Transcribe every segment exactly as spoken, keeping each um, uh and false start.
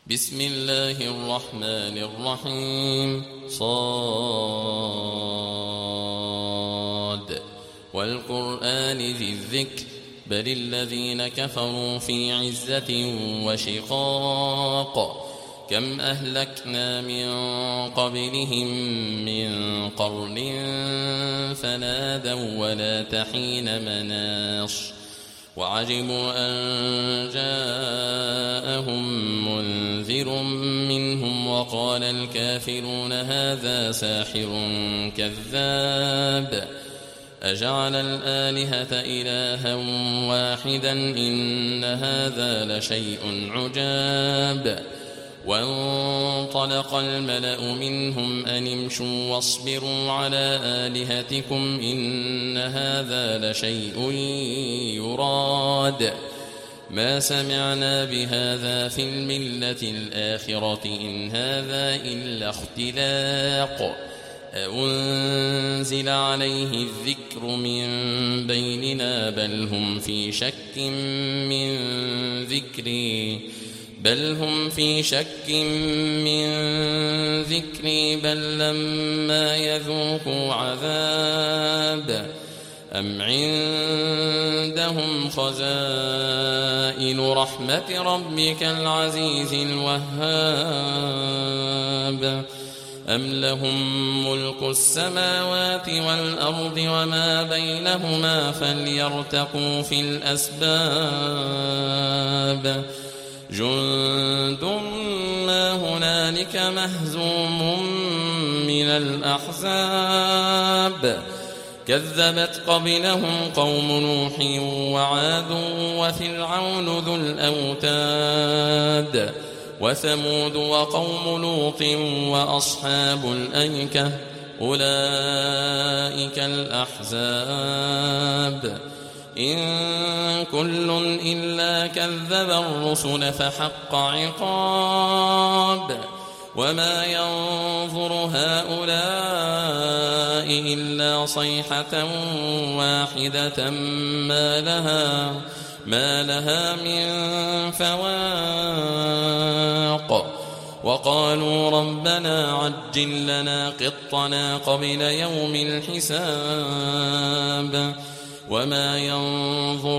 بسم الله الرحمن الرحيم. صاد والقرآن ذي الذكر بل الذين كفروا في عزة وشقاق كم أهلكنا من قبلهم من قرن فنادوا ولا تحين مناص وعجبوا أن جاءهم منذر منهم وقال الكافرون هذا ساحر كذاب أجعل الآلهة إلها واحدا إن هذا لشيء عجاب وانطلق الملأ منهم أن امشوا واصبروا على آلهتكم إن هذا لشيء يراد ما سمعنا بهذا في الملة الآخرة إن هذا إلا اختلاق أأنزل عليه الذكر من بيننا بل هم في شك من ذكري بل هم في شك من ذكري بل لما يذوقوا عذاب أم عندهم خزائن رحمة ربك العزيز الوهاب أم لهم ملك السماوات والأرض وما بينهما فليرتقوا في الأسباب جند ما هنالك مهزوم من الأحزاب كذبت قبلهم قوم نوح وعاد وفرعون ذو الأوتاد وثمود وقوم لوط وأصحاب الأيكة أولئك الأحزاب إن كل إلا كذب الرسل فحق عقاب وما ينظر هؤلاء إلا صيحة واحدة ما لها ما لها من فواق وقالوا ربنا عجل لنا قطنا قبل يوم الحساب وما ينظر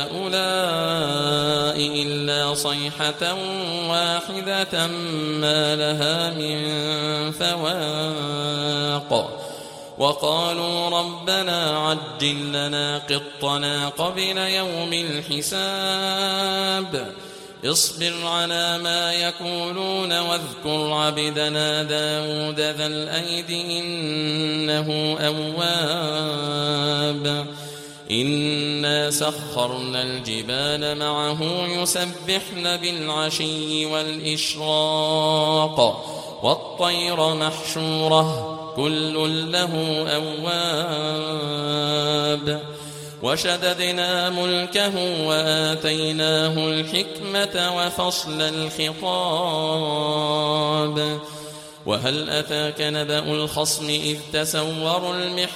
هؤلاء إلا صيحة واحدة ما لها من فواق وقالوا ربنا عجل لنا قطنا قبل يوم الحساب اصبر على ما يقولون واذكر عبدنا داود ذا الأيد إنه أواب إنا سخرنا الجبال معه يسبحن بالعشي والإشراق والطير محشورة كل له أواب وشددنا ملكه وآتيناه الحكمة وفصل الخطاب وهل أتاك نبأ الخصم إذ تسوروا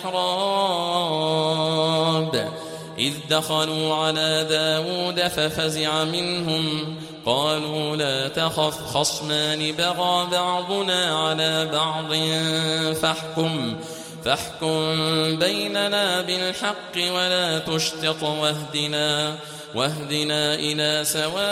المحراب إذ دخلوا على داود ففزع منهم قالوا لا تخف خصمان بغى بعضنا على بعض فاحكم فاحكم بيننا بالحق ولا تشطط واهدنا واهدنا إلى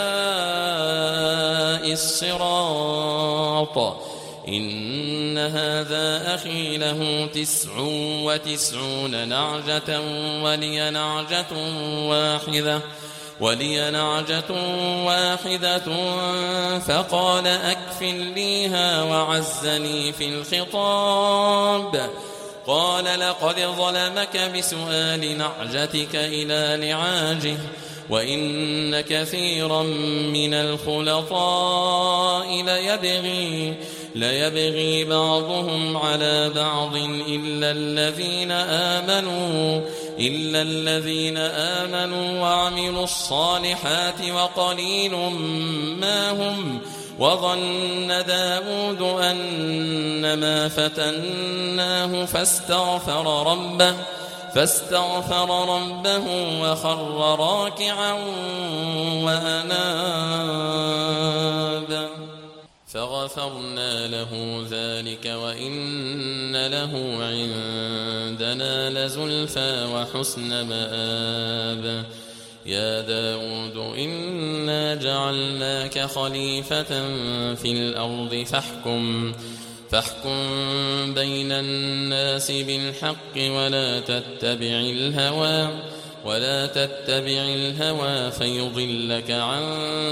سواء الصراط إن هذا أخي له تسع وتسعون نعجة ولي نعجة واحدة ولي نعجة واحدة فقال أكفلنيها وعزني في الخطاب قال لقد ظلمك بسؤال نعجتك إلى نعاجه وإن كثيرا من الخلطاء ليبغي ليبغي بعضهم على بعض إلا الذين آمنوا إلا الذين آمنوا وعملوا الصالحات وقليل ما هم وظن داود أنما فتناه فاستغفر ربه فاستغفر ربه وخر راكعا وأناب. فغفرنا له ذلك وإن له عندنا لزلفى وحسن مآب يا داود إنا جعلناك خليفة في الأرض فاحكم فاحكم بين الناس بالحق ولا تتبع الهوى ولا تتبع الهوى فيضلك عن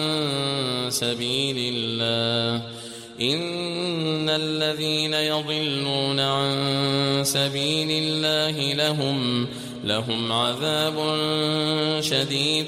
سبيل الله إن الذين يضلون عن سبيل الله لهم لهم عذاب شديد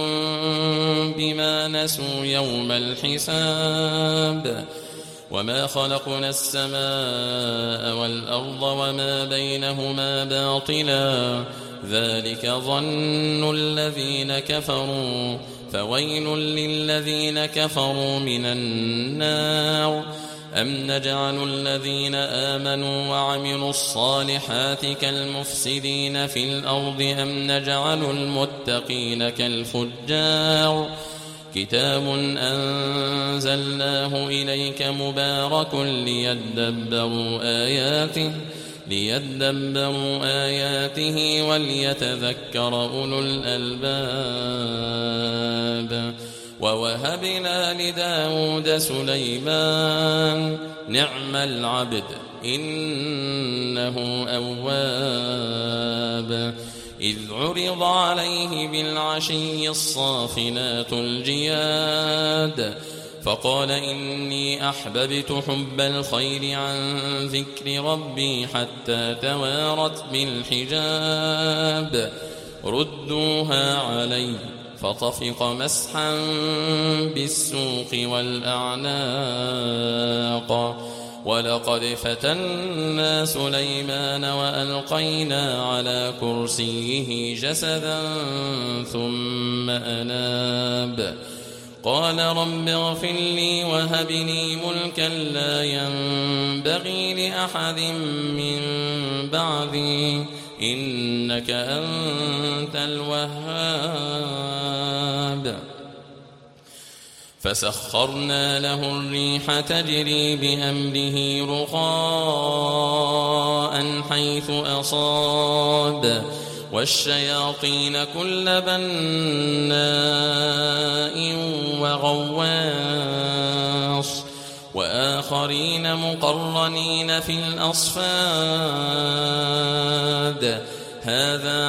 بما نسوا يوم الحساب وما خلقنا السماء والأرض وما بينهما باطلا ذلك ظن الذين كفروا فويل للذين كفروا من النار أم نجعل الذين آمنوا وعملوا الصالحات كالمفسدين في الأرض أم نجعل المتقين كالفجار كتاب أنزلناه إليك مبارك ليدبروا آياته ليدبروا آياته وليتذكر أولو الألباب ووهبنا لداود سليمان نعم العبد إنه أواب إذ عرض عليه بالعشي الصافنات الجياد فقال إني أحببت حب الخير عن ذكر ربي حتى توارت بالحجاب ردوها علي فطفق مسحا بالسوق والأعناق ولقد فتنا سليمان وألقينا على كرسيه جسدا ثم أناب قال رب اغفر لي وهب لي ملكا لا ينبغي لأحد من بعدي إنك أنت الوهاب فسخرنا له الريح تجري بأمره رخاء حيث أصاب والشياطين كل بناء وغواص وآخرين مقرنين في الأصفاد هذا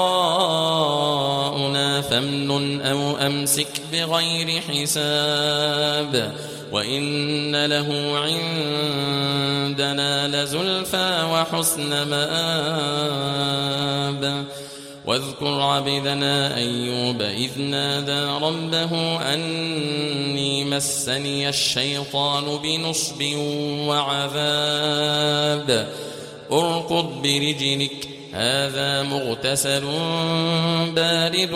عطاؤنا فامنن أو أمسك بغير حساب وإن له عندنا لزلفى وحسن مآب واذكر عبدنا أيوب إذ نادى ربه أني مسني الشيطان بنصب وعذاب اركض برجلك هذا مغتسل بارد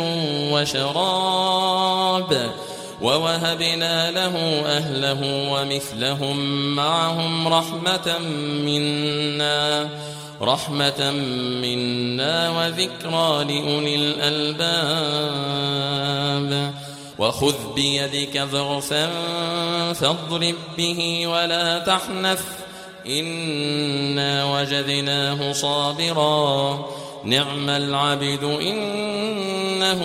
وشراب ووهبنا له أهله ومثلهم معهم رحمة منا رحمة منا وذكرى لأولي الألباب وخذ بيدك ضغثا فاضرب به ولا تحنث إنا وجدناه صابرا نعم العبد إنه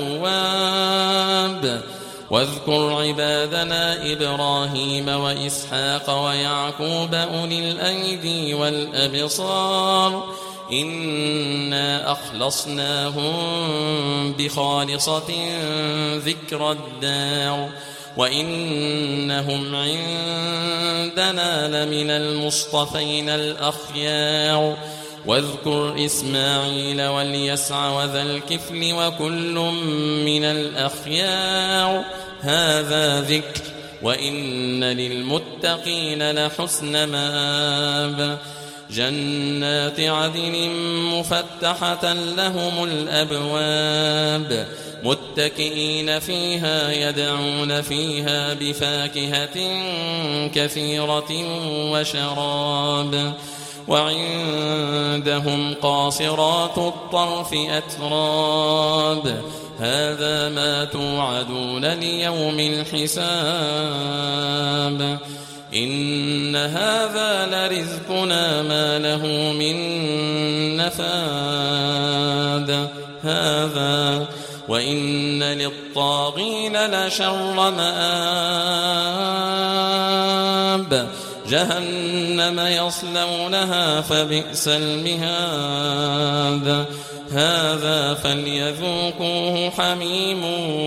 أواب واذكر عبادنا إبراهيم وإسحاق ويعقوب أولي الأيدي والأبصار إنا أخلصناهم بخالصة ذكر الدار وإنهم عندنا لمن المصطفين الأخيار واذكر إسماعيل واليسع وذا الكفل وكل من الأخيار هذا ذكر وإن للمتقين لحسن مآب جنات عدن مفتحة لهم الأبواب متكئين فيها يدعون فيها بفاكهة كثيرة وشراب وعندهم قاصرات الطرف أتراب هذا ما توعدون ليوم الحساب إن هذا لرزقنا ما له من نفاد هذا وإن للطاغين لشر مآب جهنم يصلونها فبئس المهاد هذا فليذوقوه حميم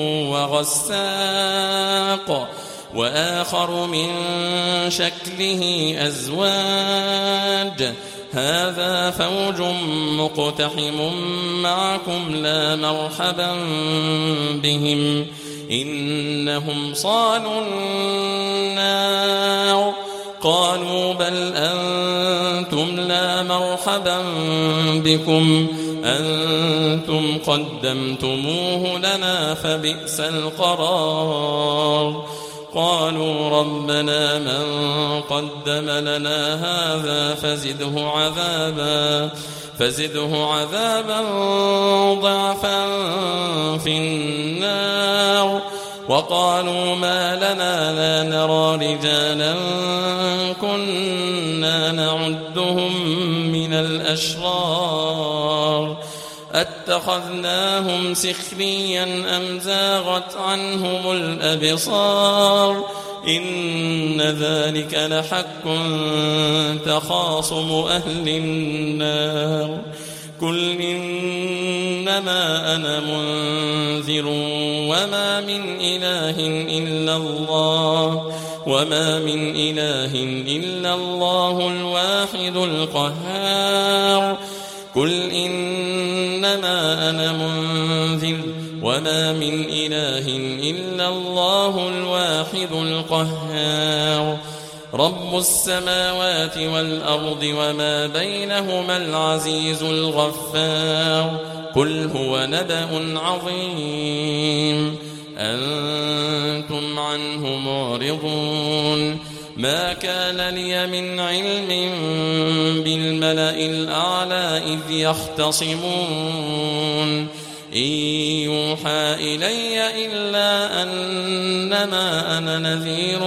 وغساق وآخر من شكله أزواج هذا فوج مقتحم معكم لا مرحبا بهم إنهم صالوا النار قالوا بل أنتم لا مرحبا بكم أنتم قدمتموه لنا فبئس القرار قالوا ربنا من قدم لنا هذا فزده عذابا فزده عذابا ضعفا في النار وقالوا ما لنا لا نرى رجالا كنا نعدهم من الأشرار أتخذناهم سخريا أم زاغت عنهم الأبصار إن ذلك لحق تخاصم أهل النار قل إنما أنا منذر وما من إله إلا الله وما من إله إلا الله الواحد القهار قل إنما أنا منذر وما من إله إلا الله الواحد القهار رب السماوات والأرض وما بينهما العزيز الغفار قل هو نبأ عظيم أنتم عنه معرضون ما كان لي من علم بالملأ الأعلى إذ يختصمون إن يوحى إلي إلا أنما أنا نذير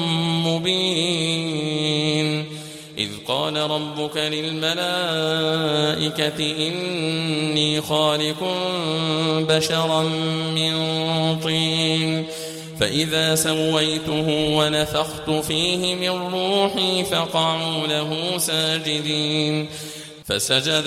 مبين إذ قال ربك للملائكة إني خالق بشرا من طين فإذا سويته ونفخت فيه من روحي فقعوا له ساجدين فسجد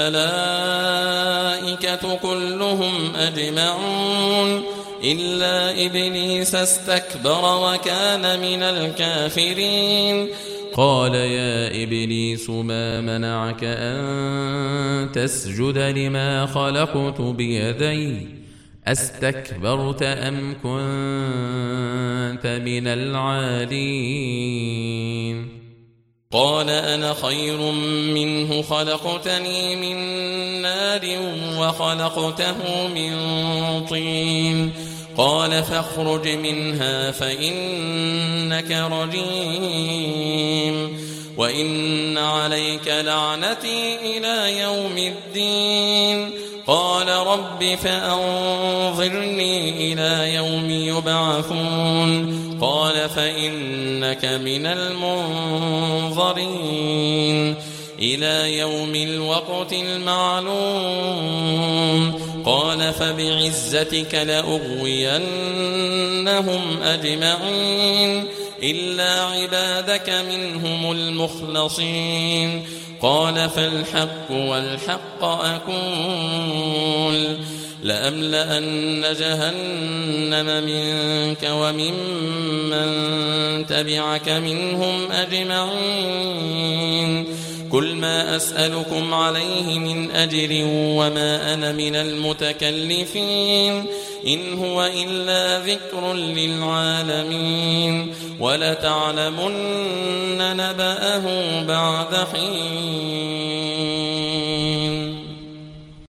الملائكة كلهم أجمعون إلا إبليس استكبر وكان من الكافرين قال يا إبليس ما منعك أن تسجد لما خلقت بيدي أستكبرت أم كنت من العالين قال أنا خير منه خلقتني من نار وخلقته من طين قال فاخرج منها فإنك رجيم وإن عليك لعنتي إلى يوم الدين قال رب فأنظرني إلى يوم يبعثون قال فإنك من المنظرين إلى يوم الوقت المعلوم قال فبعزتك لأغوينهم أجمعين إلا عبادك منهم المخلصين قال فالحق والحق أقول لأملأن جهنم منك وممن تبعك منهم أجمعين قل ما أسألكم عليه من أجر وما أنا من المتكلفين إن هو إلا ذكر للعالمين ولتعلمن نبأه بعد حين